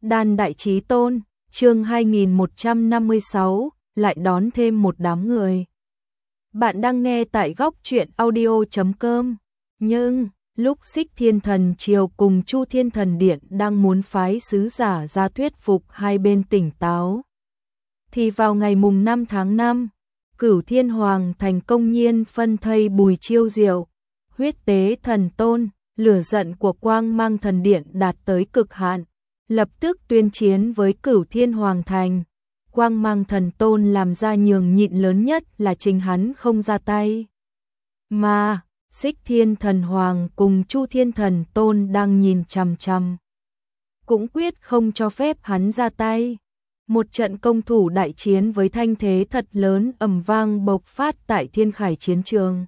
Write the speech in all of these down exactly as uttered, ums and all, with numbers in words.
Đan Đại Chí Tôn, chương hai nghìn một trăm năm mươi sáu, lại đón thêm một đám người. Bạn đang nghe tại góc truyện audio chấm com. Nhưng, lúc Xích Thiên Thần Triều cùng Chu Thiên Thần Điện đang muốn phái sứ giả ra thuyết phục hai bên tỉnh táo, thì vào ngày mùng năm tháng năm, Cửu Thiên Hoàng thành công nhiên phân thây Bùi Chiêu Diệu, huyết tế thần tôn. Lửa giận của Quang Mang Thần Điện đạt tới cực hạn, lập tức tuyên chiến với Cửu Thiên Hoàng thành. Quang Mang Thần Tôn làm ra nhường nhịn lớn nhất là chính hắn không ra tay. Mà, Xích Thiên Thần Hoàng cùng Chu Thiên Thần Tôn đang nhìn chằm chằm, cũng quyết không cho phép hắn ra tay. Một trận công thủ đại chiến với thanh thế thật lớn ầm vang bộc phát tại Thiên Khải chiến trường.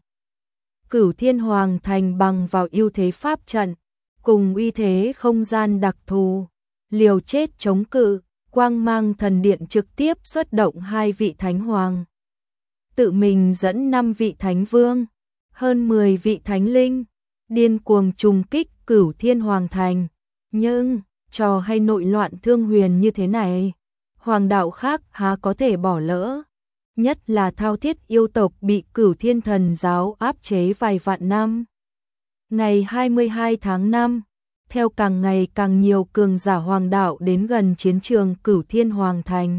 Cửu Thiên Hoàng thành bằng vào ưu thế pháp trận, cùng uy thế không gian đặc thù, liều chết chống cự. Quang Mang Thần Điện trực tiếp xuất động hai vị thánh hoàng, tự mình dẫn năm vị thánh vương, hơn mười vị thánh linh, điên cuồng trùng kích Cửu Thiên Hoàng thành. Nhưng, trò hay nội loạn thương huyền như thế này, hoàng đạo khác há có thể bỏ lỡ. Nhất là thao thiết yêu tộc bị Cửu Thiên Thần giáo áp chế vài vạn năm. Ngày hai mươi hai tháng năm, theo càng ngày càng nhiều cường giả hoàng đạo đến gần chiến trường Cửu Thiên Hoàng thành,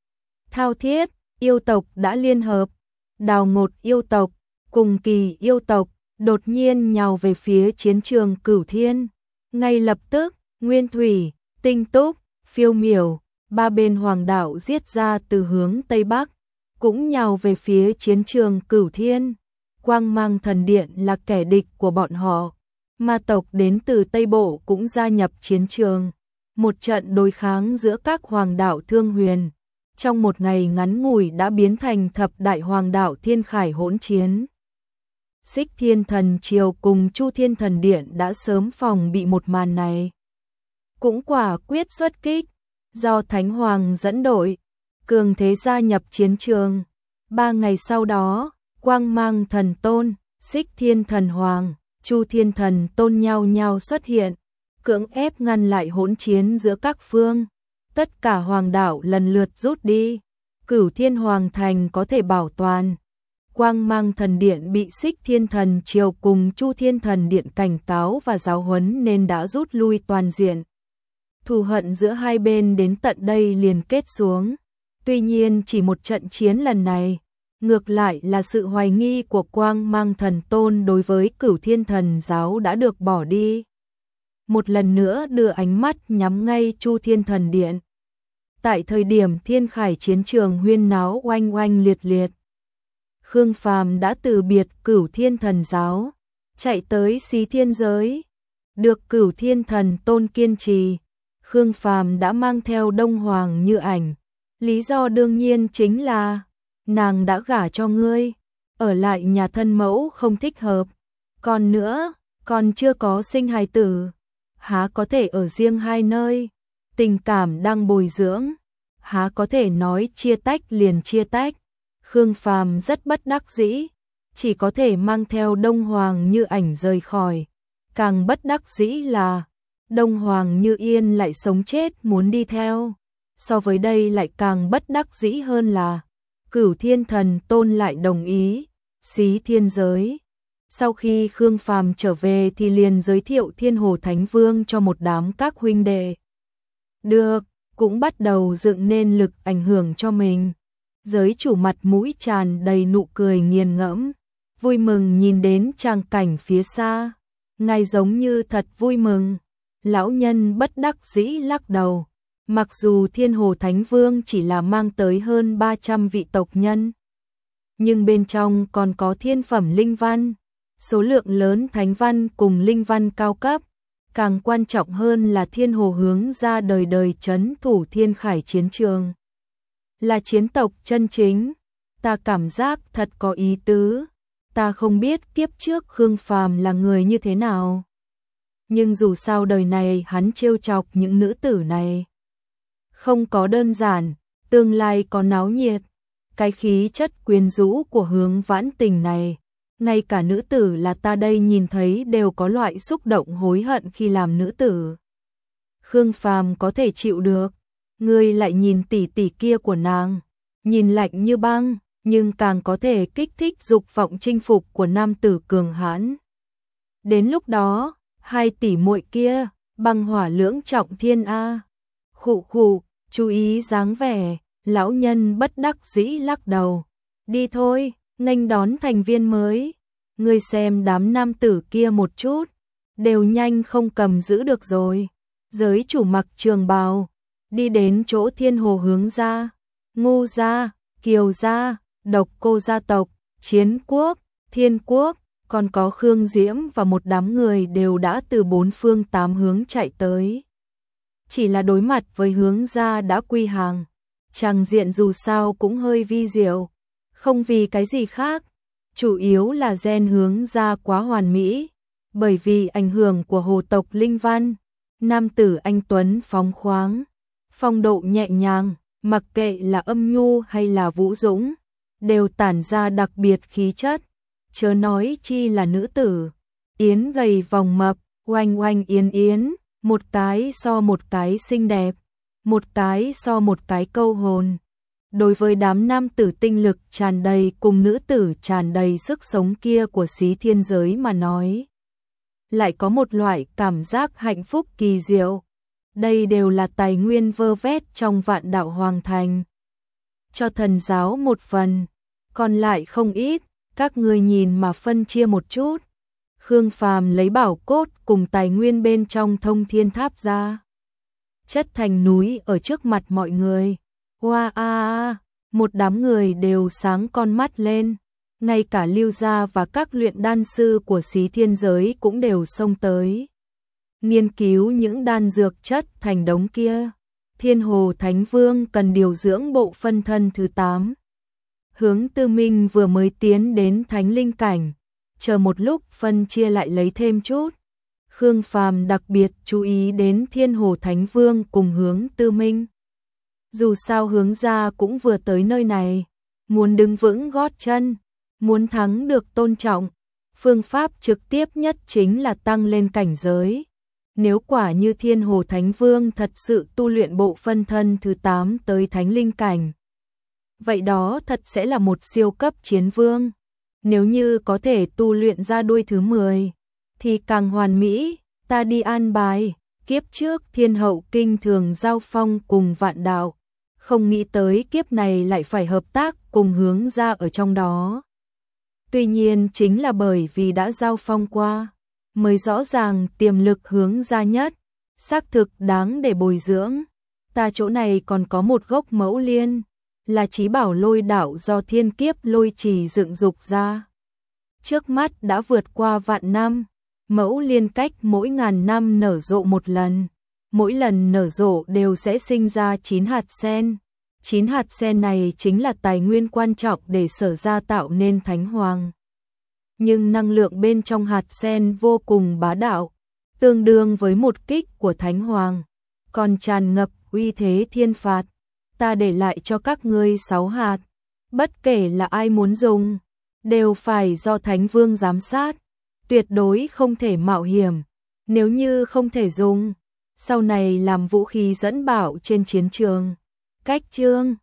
thao thiết yêu tộc đã liên hợp, Đào Ngột yêu tộc, cùng Kỳ yêu tộc, đột nhiên nhào về phía chiến trường Cửu Thiên. Ngay lập tức, Nguyên Thủy, Tinh Túc, Phiêu Miểu, ba bên hoàng đạo giết ra từ hướng Tây Bắc, cũng nhào về phía chiến trường Cửu Thiên. Quang Mang Thần Điện là kẻ địch của bọn họ, ma tộc đến từ Tây Bộ cũng gia nhập chiến trường. Một trận đối kháng giữa các hoàng đạo thương huyền, trong một ngày ngắn ngủi đã biến thành thập đại hoàng đạo Thiên Khải hỗn chiến. Xích Thiên Thần Triều cùng Chu Thiên Thần Điện đã sớm phòng bị một màn này, cũng quả quyết xuất kích, do Thánh Hoàng dẫn đội, cường thế gia nhập chiến trường. Ba ngày sau đó, Quang Mang Thần Tôn, Xích Thiên Thần Hoàng, Chu Thiên Thần Tôn nhau nhau xuất hiện, cưỡng ép ngăn lại hỗn chiến giữa các phương. Tất cả hoàng đạo lần lượt rút đi, Cửu Thiên Hoàng thành có thể bảo toàn. Quang Mang Thần Điện bị Xích Thiên Thần Triều cùng Chu Thiên Thần Điện cảnh cáo và giáo huấn nên đã rút lui toàn diện. Thù hận giữa hai bên đến tận đây liền kết xuống. Tuy nhiên chỉ một trận chiến lần này, ngược lại là sự hoài nghi của Quang Mang Thần Tôn đối với Cửu Thiên Thần giáo đã được bỏ đi. Một lần nữa đưa ánh mắt nhắm ngay Chu Thiên Thần Điện. Tại thời điểm Thiên Khải chiến trường huyên náo oanh oanh liệt liệt, Khương Phàm đã từ biệt Cửu Thiên Thần giáo, chạy tới Xí Thiên giới. Được Cửu Thiên Thần Tôn kiên trì, Khương Phàm đã mang theo Đông Hoàng Như Ảnh. Lý do đương nhiên chính là nàng đã gả cho ngươi, ở lại nhà thân mẫu không thích hợp. Còn nữa, còn chưa có sinh hài tử, há có thể ở riêng hai nơi, tình cảm đang bồi dưỡng, há có thể nói chia tách liền chia tách. Khương Phàm rất bất đắc dĩ, chỉ có thể mang theo Đông Hoàng Như Ảnh rời khỏi. Càng bất đắc dĩ là Đông Hoàng Như Yên lại sống chết muốn đi theo. So với đây lại càng bất đắc dĩ hơn là Cửu Thiên Thần Tôn lại đồng ý. Xí Thiên giới, sau khi Khương Phàm trở về thì liền giới thiệu Thiên Hồ Thánh Vương cho một đám các huynh đệ. Được, cũng bắt đầu dựng nên lực ảnh hưởng cho mình. Giới chủ mặt mũi tràn đầy nụ cười nghiền ngẫm, vui mừng nhìn đến tràng cảnh phía xa. Ngài giống như thật vui mừng. Lão nhân bất đắc dĩ lắc đầu. Mặc dù Thiên Hồ Thánh Vương chỉ là mang tới hơn ba trăm vị tộc nhân, nhưng bên trong còn có thiên phẩm linh văn, số lượng lớn thánh văn cùng linh văn cao cấp. Càng quan trọng hơn là Thiên Hồ hướng ra đời đời trấn thủ Thiên Khải chiến trường, là chiến tộc chân chính. Ta cảm giác thật có ý tứ. Ta không biết kiếp trước Khương Phàm là người như thế nào, nhưng dù sao đời này hắn trêu chọc những nữ tử này không có đơn giản, tương lai có náo nhiệt. Cái khí chất quyến rũ của Hướng Vãn Tình này, ngay cả nữ tử là ta đây nhìn thấy đều có loại xúc động hối hận khi làm nữ tử. Khương Phàm có thể chịu được. Ngươi lại nhìn tỷ tỷ kia của nàng, nhìn lạnh như băng, nhưng càng có thể kích thích dục vọng chinh phục của nam tử cường hãn. Đến lúc đó, hai tỷ muội kia, băng hỏa lưỡng trọng thiên a. Khụ khụ, chú ý dáng vẻ, lão nhân bất đắc dĩ lắc đầu. Đi thôi, nghênh đón thành viên mới. Ngươi xem đám nam tử kia một chút, đều nhanh không cầm giữ được rồi. Giới chủ mặc trường bào, đi đến chỗ Thiên Hồ hướng gia, Ngô gia, Kiều gia, Độc Cô gia tộc, Chiến quốc, Thiên quốc, còn có Khương Diễm và một đám người đều đã từ bốn phương tám hướng chạy tới. Chỉ là đối mặt với hướng gia đã quy hàng, tràng diện dù sao cũng hơi vi diệu, không vì cái gì khác, chủ yếu là gen hướng gia quá hoàn mỹ, bởi vì ảnh hưởng của hồ tộc Linh Văn, nam tử anh tuấn phóng khoáng, phong độ nhẹ nhàng, mặc kệ là âm nhu hay là vũ dũng, đều tản ra đặc biệt khí chất, chớ nói chi là nữ tử. Yến gầy vòng mập, oanh oanh yến yến, một cái so một cái xinh đẹp, một cái so một cái câu hồn. Đối với đám nam tử tinh lực tràn đầy cùng nữ tử tràn đầy sức sống kia của xí thiên giới mà nói, lại có một loại cảm giác hạnh phúc kỳ diệu. Đây đều là tài nguyên vơ vét trong vạn đạo hoàng thành. Cho thần giáo một phần, còn lại không ít, các ngươi nhìn mà phân chia một chút. Khương Phàm lấy bảo cốt cùng tài nguyên bên trong Thông Thiên Tháp ra, chất thành núi ở trước mặt mọi người. Hoa a a, một đám người đều sáng con mắt lên, ngay cả Lưu gia và các luyện đan sư của xí thiên giới cũng đều xông tới, nghiên cứu những đan dược chất thành đống kia. Thiên Hồ Thánh Vương cần điều dưỡng bộ phân thân thứ tám. Hướng Tư Minh vừa mới tiến đến thánh linh cảnh, chờ một lúc phân chia lại lấy thêm chút. Khương Phàm đặc biệt chú ý đến Thiên Hồ Thánh Vương cùng Hướng Tư Minh. Dù sao hướng gia cũng vừa tới nơi này, muốn đứng vững gót chân, muốn thắng được tôn trọng, phương pháp trực tiếp nhất chính là tăng lên cảnh giới. Nếu quả như Thiên Hồ Thánh Vương thật sự tu luyện bộ phân thân thứ tám tới thánh linh cảnh, vậy đó thật sẽ là một siêu cấp chiến vương. Nếu như có thể tu luyện ra đuôi thứ mười, thì càng hoàn mỹ. Ta đi an bài. Kiếp trước Thiên Hậu kinh thường giao phong cùng vạn đạo, không nghĩ tới kiếp này lại phải hợp tác cùng hướng gia ở trong đó. Tuy nhiên chính là bởi vì đã giao phong qua, mới rõ ràng tiềm lực hướng gia nhất, xác thực đáng để bồi dưỡng. Ta chỗ này còn có một gốc mẫu liên, là chí bảo lôi đạo do thiên kiếp lôi trì dựng dục ra. Trước mắt đã vượt qua vạn năm, mẫu liên cách mỗi ngàn năm nở rộ một lần. Mỗi lần nở rộ đều sẽ sinh ra chín hạt sen. chín hạt sen này chính là tài nguyên quan trọng để Sở gia tạo nên thánh hoàng. Nhưng năng lượng bên trong hạt sen vô cùng bá đạo, tương đương với một kích của thánh hoàng, còn tràn ngập uy thế thiên phạt. Ta để lại cho các ngươi sáu hạt, bất kể là ai muốn dùng, đều phải do thánh vương giám sát, tuyệt đối không thể mạo hiểm. Nếu như không thể dùng, sau này làm vũ khí dẫn bảo trên chiến trường. Cách chương